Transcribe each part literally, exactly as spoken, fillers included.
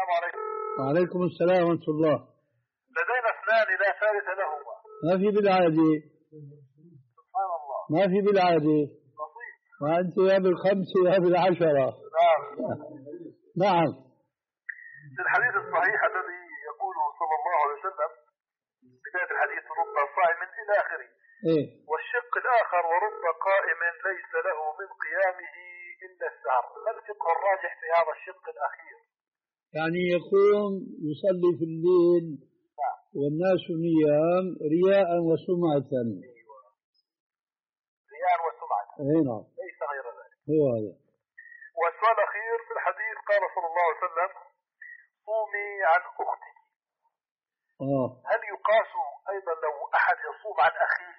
السلام عليكم. وعليكم السلام ورحمة الله. لدينا اثنان لا ثالث لهما. ما في بالعادة. سبحان الله. ما في بالعادة. بسيط. وأنت يا بالخمسة يا بالعشرة. نعم. نعم. في الحديث الصحيح الذي يقوله صلى الله عليه وسلم بداية الحديث رب صائم إلى آخره. إيه. والشق الآخر ورب قائم ليس له من قيامه إلا السهر. ما الفقه الراجح في هذا الشق الأخير؟ يعني يقوم يصلي في الليل والناس نيام رياء وسمعة. أيوة. رياء وسمعة. اي نعم. ليس غير ذلك. هو هذا. والسؤال الأخير في الحديث قال صلى الله عليه وسلم صومي عن أختك. آه. هل يقاس أيضا لو أحد يصوم عن أخيه؟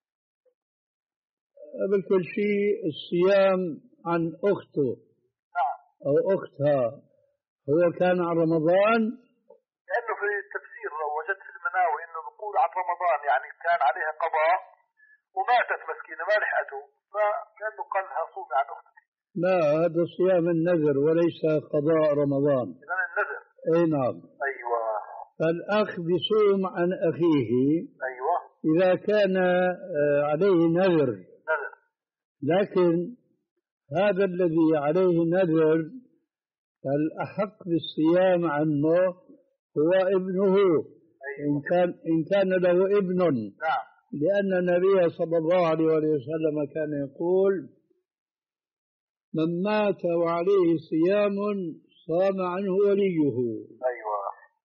قبل كل شيء الصيام عن أخته. نعم. أو أختها هو كان عن رمضان. لأنه في التفسير وجدت في المناوي إنه بيقول عن رمضان يعني كان عليها قضاء وماتت مسكينة ما لحقته فكأنه قال لها صومي عن أختك. لا هذا صيام النذر وليس قضاء رمضان. إذن النذر. أي نعم. أيوة. فالأخ بصوم عن أخيه. أيوة. إذا كان عليه نذر. نذر. لكن هذا الذي عليه نذر فالأحق بالصيام عنه هو ابنه. أيوة. إن كان إن كان له ابن. نعم. لأن النبي صلى الله عليه وسلم كان يقول من مات وعليه صيام صام عنه وليه. أيوة.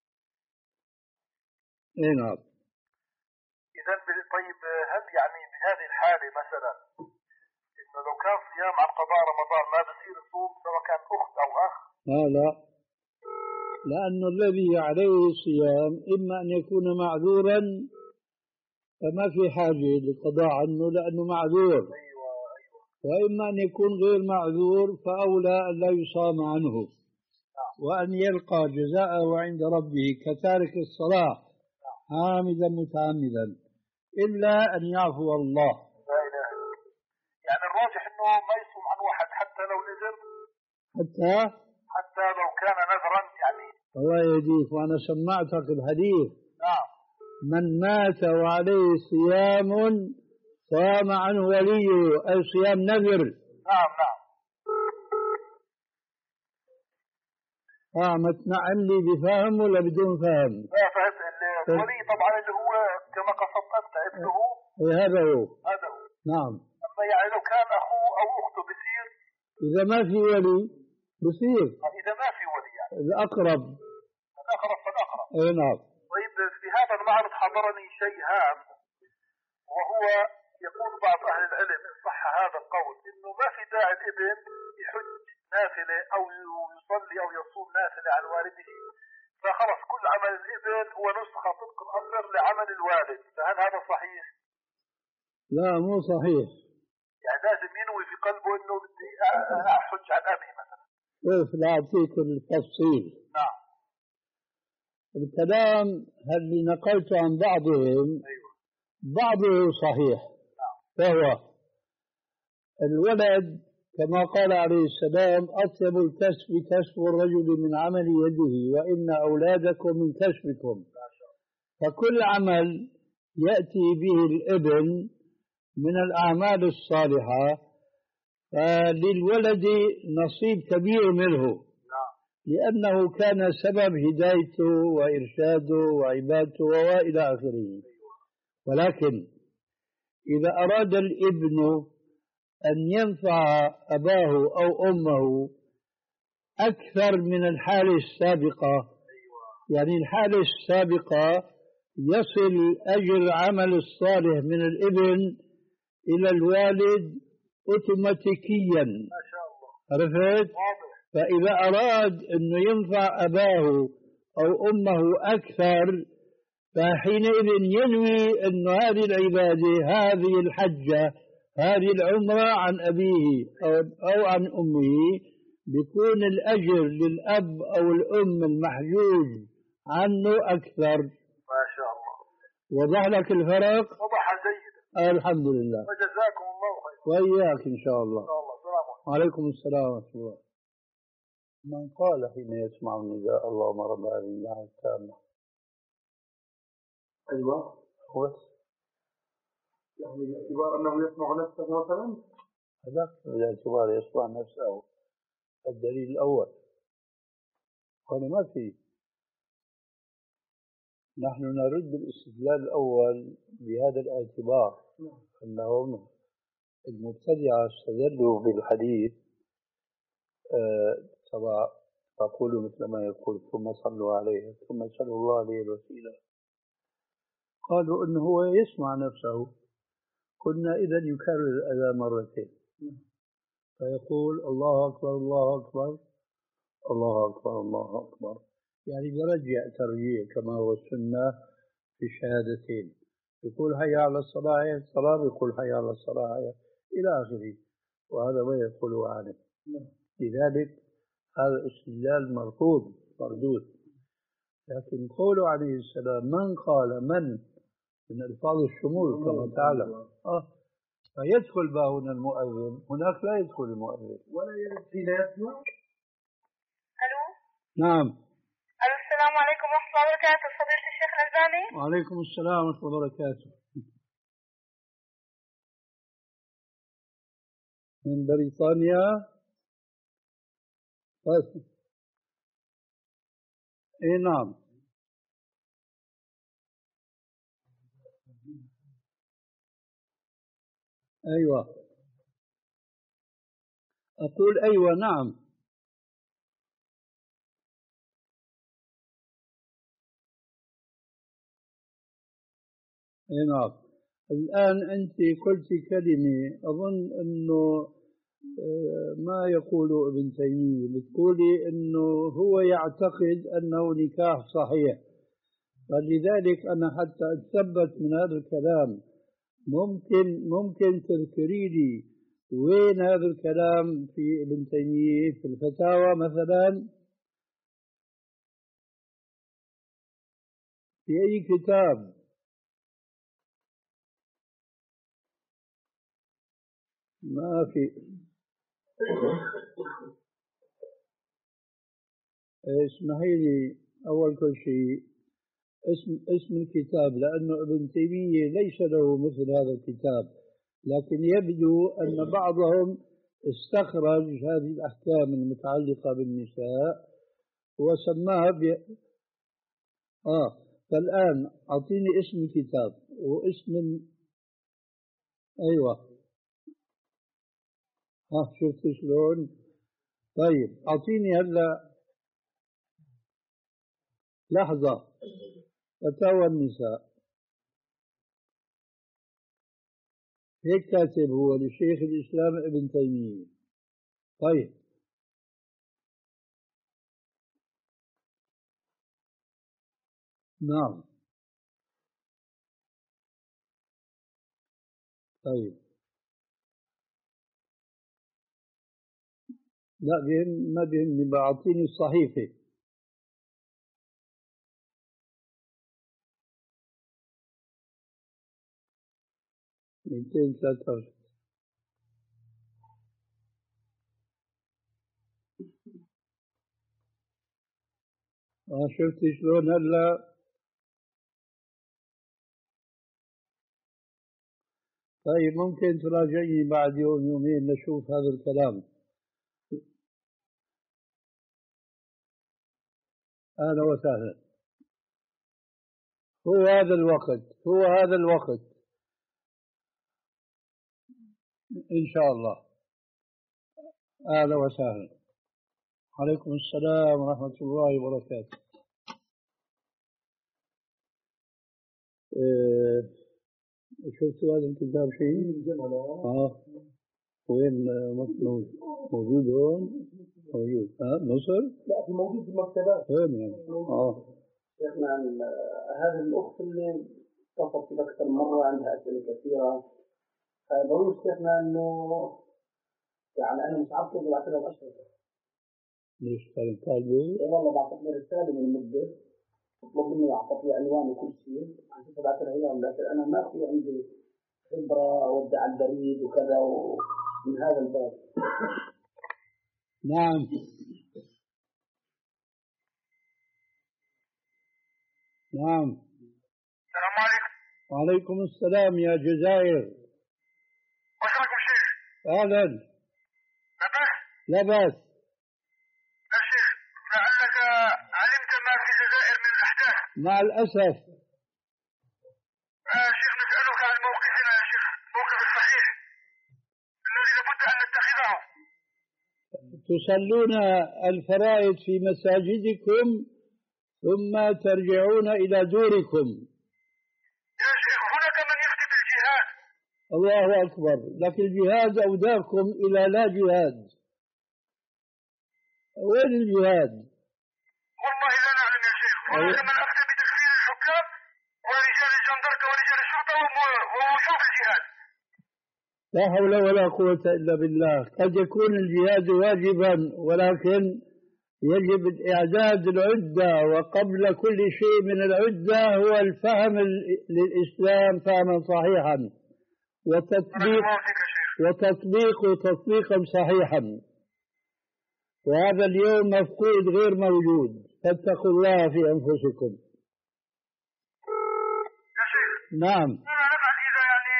اي نعم. إذا طيب هل يعني بهذه الحالة مثلا إنه لو كان صيام عن قضاء رمضان ما بصير يصوم سواء كان أخت أو أخ؟ لا لا، لأن الذي عليه صيام إما أن يكون معذورا فما في حاجة للقضاء عنه لأنه معذور. أيوة أيوة. وإما أن يكون غير معذور فأولى أن لا يصام عنه. نعم. وأن يلقى جزاءه عند ربه كتارك الصلاة. نعم. عامدا متعمدا إلا أن يعفو الله. لا إله إلا الله. يعني الراجح إنه ما يصوم عن واحد حتى لو نذر. حتى حتى لو كان نذرا يعني. الله يهديك. وأنا سمعتك الحديث. نعم. من مات وعليه صيام صام عنه وليه أي صيام نذر. نعم نعم. اه ما تنعم لي بفهم ولا بدون فهم؟ لا فهمت. الولي طبعا اللي هو كما قصدت أنت ابنه. إيه هذا هو. هذا هو. نعم. أما يعني لو كان أخوه أو أخته بصير. إذا ما في ولي بصير. إذا ما في ولي يعني. الأقرب. الأقرب فالأقرب. إيه نعم. طيب في هذا المعرض حضرني شيء هام وهو يقول بعض أهل العلم إن صح هذا القول إنه ما في داعي الابن يحج نافلة أو يصلي أو يصوم نافلة عن والده فخلص كل عمل الابن هو نسخة طبق الأمر لعمل الوالد. فهل هذا صحيح؟ لا مو صحيح. يعني لازم ينوي في قلبه إنه بدي أحج عن أبي مثلا. كيف لا أعطيك التفصيل. نعم. الكلام اللي نقلته عن بعضهم. أيوة. بعضه صحيح. نعم. فهو الولد كما قال عليه السلام أطيب الكسب كسب الرجل من عمل يده وإن أولادكم من كسبكم. فكل عمل يأتي به الابن من الأعمال الصالحة فللولد نصيب كبير منه لأنه كان سبب هدايته وإرشاده وعبادته وإلى آخره. ولكن إذا أراد الابن أن ينفع أباه أو أمه أكثر من الحالة السابقة يعني الحالة السابقة يصل أجر عمل الصالح من الابن إلى الوالد أوتوماتيكيا. ما شاء الله. عرفت؟ فإذا أراد أنه ينفع أباه أو أمه أكثر فحينئذ ينوي أن هذه العبادة هذه الحجة هذه العمرة عن أبيه أو, أو عن أمه بيكون الأجر للأب أو الأم المحجوج عنه أكثر. ما شاء الله. وضح لك الفرق؟ وضح جيدا. الحمد لله. وجزاكم الله خير. وإياك إن شاء الله. إن شاء الله. السلام عليكم. وعليكم السلام ورحمة الله. من قال حين يسمع النداء اللهم رب هذه الدعوة التامة. أيوة بس يعني باعتبار أنه يسمع نفسه مثلا، هذا باعتبار يسمع نفسه الدليل الأول. هنا ما في، نحن نرد الاستدلال الأول بهذا الاعتبار أنهم المبتدعة استدلوا بالحديث سواء تقول مثل ما يقول ثم صلوا عليه ثم صلوا الله عليه الوسيلة، قالوا أنه هو يسمع نفسه. قلنا إذا يكرر الأذان مرتين فيقول الله أكبر الله أكبر الله أكبر الله أكبر، يعني برجع ترجيع كما هو السنة في الشهادتين، يقول حي على الصلاة حي على الصلاة، يقول حي على الصلاة حي إلى آخره، وهذا ما يقوله عنه. لذلك هذا الاستدلال مرفوض مردود. لكن قوله عليه السلام من قال من من ألفاظ الشمول كما تعلم، آه فيدخل باهنا المؤذن، هناك لا يدخل المؤذن ولا يرد حين يسمع. ألو. نعم. ألو السلام عليكم ورحمة الله وبركاته، فضيلة الشيخ الألباني. وعليكم السلام ورحمة الله وبركاته. من بريطانيا. بس اي نعم. ايوه اقول ايوه نعم. اي نعم. الان انت قلت كلمه اظن انه ما يقول ابن تيميه، بتقولي انه هو يعتقد انه نكاح صحيح، فلذلك انا حتى اتثبت من هذا الكلام ممكن ممكن تذكري لي وين هذا الكلام في ابن تيمية في الفتاوى مثلا؟ في أي كتاب؟ ما في. اسمحي لي أول كل شيء اسم اسم الكتاب، لأنه ابن تيمية ليس له مثل هذا الكتاب، لكن يبدو أن بعضهم استخرج هذه الأحكام المتعلقة بالنساء وسماها ب... آه فالآن أعطيني اسم الكتاب واسم ال... أيوة. ها شفت شلون؟ طيب أعطيني هلا لحظة. فتاوى النساء هيك كاتب هو لشيخ الإسلام ابن تيمية. طيب نعم. طيب لا بهم ما بهمني، بعطيني الصحيفة. مئتين وثلاثة وعشرين. آه شفت شلون هلا؟ طيب ممكن تراجعني بعد يوم يومين نشوف هذا الكلام. أهلا وسهلا. هو هذا الوقت هو هذا الوقت إن شاء الله. أهلا وسهلا. عليكم السلام ورحمة الله وبركاته. إيه شفتوا هذا الكتاب شيء؟ آه وين موجود؟ موجود هون؟ موجود ها مصر؟ لا في موجود في المكتبات. وين يعني؟ اه شيخنا هذه الأخت اللي اتصلت أكثر مرة عندها أسئلة كثيرة، بقول شيخنا إنه يعني أنا مش عارف كيف بعتذر الأشرطة. ليش كان طالبه؟ إي والله بعثت لي رسالة من مدة تطلب مني أعطت لي عنوان وكل شيء عشان بعثها إياهم، لكن أنا ما في عندي خبرة أودع على البريد وكذا ومن هذا الباب. نعم نعم. السلام عليكم. وعليكم السلام يا جزائر. وشكركم شيخ. أهلا. لا بأس. لا بأس. يا شيخ لعلك علمت ما في الجزائر من الأحداث. مع الأسف. يا شيخ نسألك عن موقفنا يا شيخ، موقف الصحيح الذي لابد أن نتخذه. تصلون الفرائض في مساجدكم ثم ترجعون إلى دوركم. يا شيخ هناك من يخطئ بالجهاد. الله أكبر. لكن الجهاد أوداكم إلى لا جهاد. وين الجهاد؟ والله لا نعلم يا شيخ. هناك من أخطئ بتكفير الحكام ورجال الجندركة ورجال الشرطة ووجوب الجهاد. لا حول ولا قوة إلا بالله. قد يكون الجهاد واجبا ولكن يجب إعداد العدة، وقبل كل شيء من العدة هو الفهم للإسلام فهما صحيحا وتطبيق وتطبيق تطبيقا صحيحا. وهذا اليوم مفقود غير موجود، فاتقوا الله في أنفسكم. يا شيخ. نعم. ماذا نفعل إذا يعني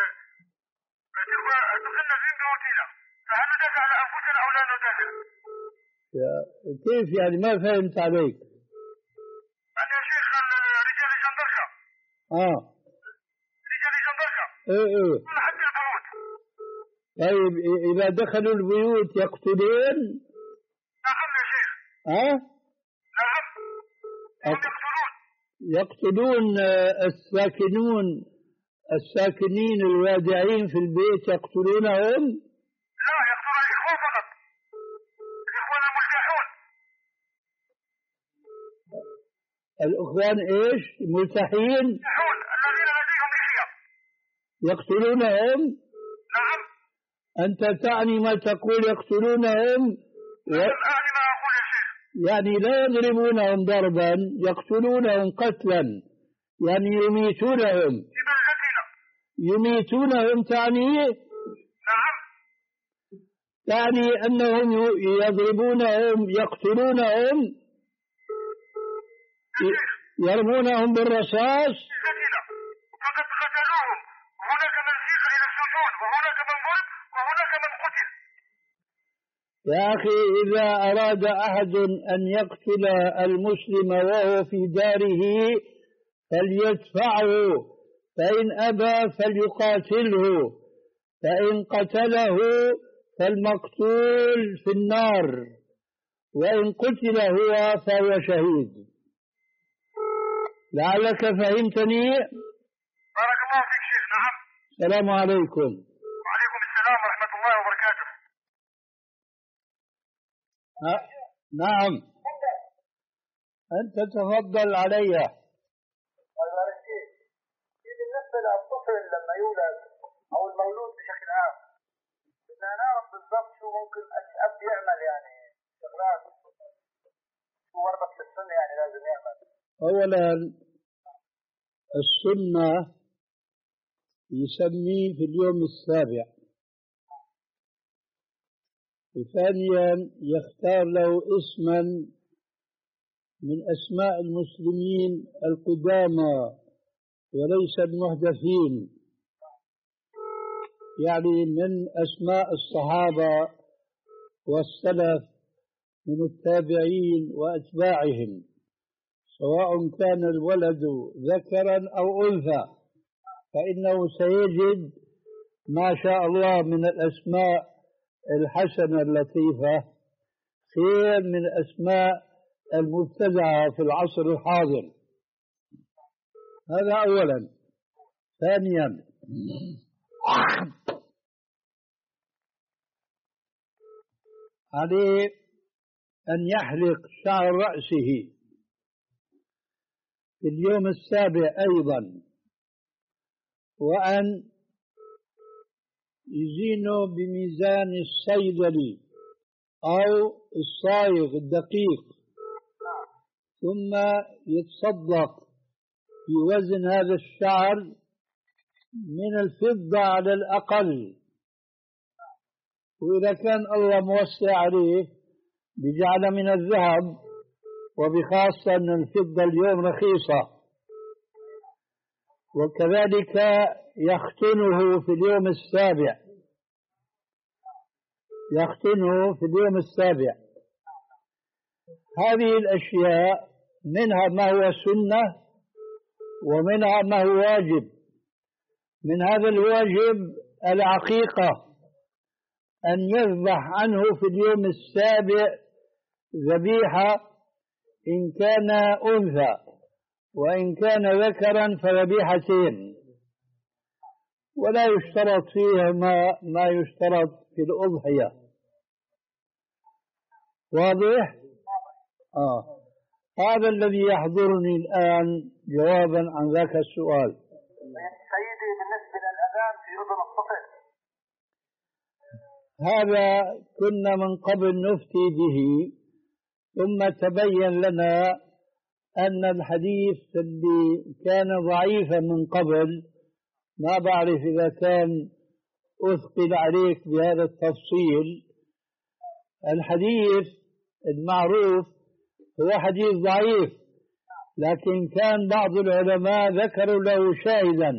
دخلنا في بيوتنا، فهل ندافع على أنفسنا أو لا ندافع؟ كيف يعني؟ ما فهمت عليك. يعني يا شيخ رجال الجندركة. آه. رجال الجندركة. إيه إيه. حتى البيوت. طيب إذا دخلوا البيوت يقتلون؟ نعم يا شيخ. ها؟ نعم. هم يقتلون. يقتلون الساكنون الساكنين الوادعين في البيت يقتلونهم؟ لا، يقتلون الإخوان فقط. الإخوان الملتحون. الإخوان إيش؟ ملتحين؟ الملتحون الذين لديهم لحية. يقتلونهم؟ نعم. أنت تعني ما تقول يقتلونهم؟ و... أعني ما أقول يا شيخ. يعني لا يضربونهم ضربا، يقتلونهم قتلا، يعني يميتونهم. ببلدتنا. يميتونهم تعني؟ نعم. تعني أنهم يضربونهم يقتلونهم، يرمونهم بالرصاص. فقد قتلوهم. هناك من سيق إلى السجون وهناك من ضرب وهناك من قتل. يا أخي إذا أراد أحد أن يقتل المسلم وهو في داره فليدفعه، فإن أبى فليقاتله، فإن قتله فالمقتول في النار، وإن قتل هو فهو شهيد. لعلك فهمتني؟ بارك الله فيك شيخ. نعم. السلام عليكم. وعليكم السلام ورحمة الله وبركاته. أه؟ نعم. أنت تفضل علي. الله فيك. بالنسبة للطفل لما يولد أو المولود بشكل عام، بدنا نعرف بالضبط شو ممكن الأب يعمل، يعني شغلات شو وربط للسنة يعني لازم يعمل. أولا السنة يسميه في اليوم السابع، وثانيا يختار له اسما من أسماء المسلمين القدامى وليس المحدثين، يعني من أسماء الصحابة والسلف من التابعين وأتباعهم، سواء كان الولد ذكرا أو أنثى، فإنه سيجد ما شاء الله من الأسماء الحسنة اللطيفة خير من الأسماء المبتدعة في العصر الحاضر. هذا أولا. ثانيا عليه أن يحلق شعر رأسه في اليوم السابع أيضا، وأن يزينه بميزان الصيدلي أو الصايغ الدقيق، ثم يتصدق في وزن هذا الشعر من الفضة على الأقل، وإذا كان الله موسع عليه بجعل من الذهب، وبخاصة أن الفضة اليوم رخيصة، وكذلك يختنه في اليوم السابع، يختنه في اليوم السابع. هذه الأشياء منها ما هو سنة ومنها ما هو واجب. من هذا الواجب العقيقة، أن يذبح عنه في اليوم السابع ذبيحة إن كان أنثى، وإن كان ذكرا فذبيحتين، ولا يشترط فيها ما, ما يشترط في الأضحية. واضح؟ آه. هذا الذي يحضرني الآن جوابا عن ذاك السؤال. سيدي بالنسبة للأذان في أذن الطفل، هذا كنا من قبل نفتي به، ثم تبين لنا أن الحديث اللي كان ضعيفا من قبل، ما بعرف إذا كان أثقل عليك بهذا التفصيل. الحديث المعروف هو حديث ضعيف، لكن كان بعض العلماء ذكروا له شاهدا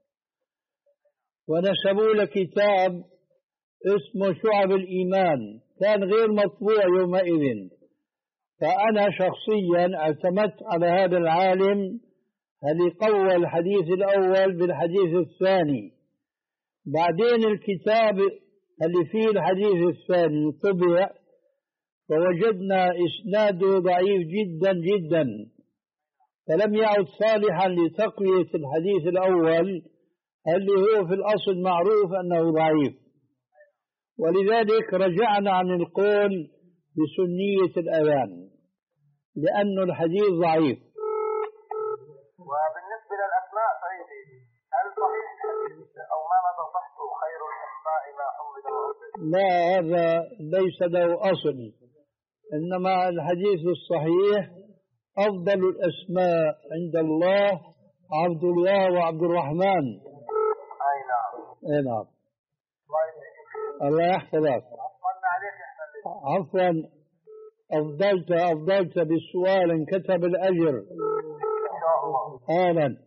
ونسبوا له كتاب اسمه شعب الإيمان، كان غير مطبوع يومئذ. فأنا شخصيا اعتمدت على هذا العالم هل يقوى الحديث الأول بالحديث الثاني. بعدين الكتاب اللي فيه الحديث الثاني طبع، فوجدنا إسناده ضعيف جدا جدا، فلم يعد صالحا لتقوية الحديث الأول اللي هو في الأصل معروف أنه ضعيف. ولذلك رجعنا عن القول بسنية الأذان لأن الحديث ضعيف. وبالنسبة للأسماء سيدي، هل صحيح أو ما نصحته خير الأسماء ما حمد وعبد؟ لا، هذا ليس له أصل، إنما الحديث الصحيح أفضل الأسماء عند الله عبد الله وعبد الرحمن. أي نعم. أي نعم. الله يحفظك. عفوا، أفضلت أفضلت بالسؤال انكتب الأجر. أهلا.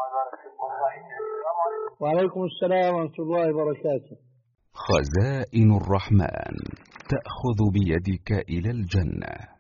وعليكم السلام ورحمة الله وبركاته. خزائن الرحمن تأخذ بيدك إلى الجنة.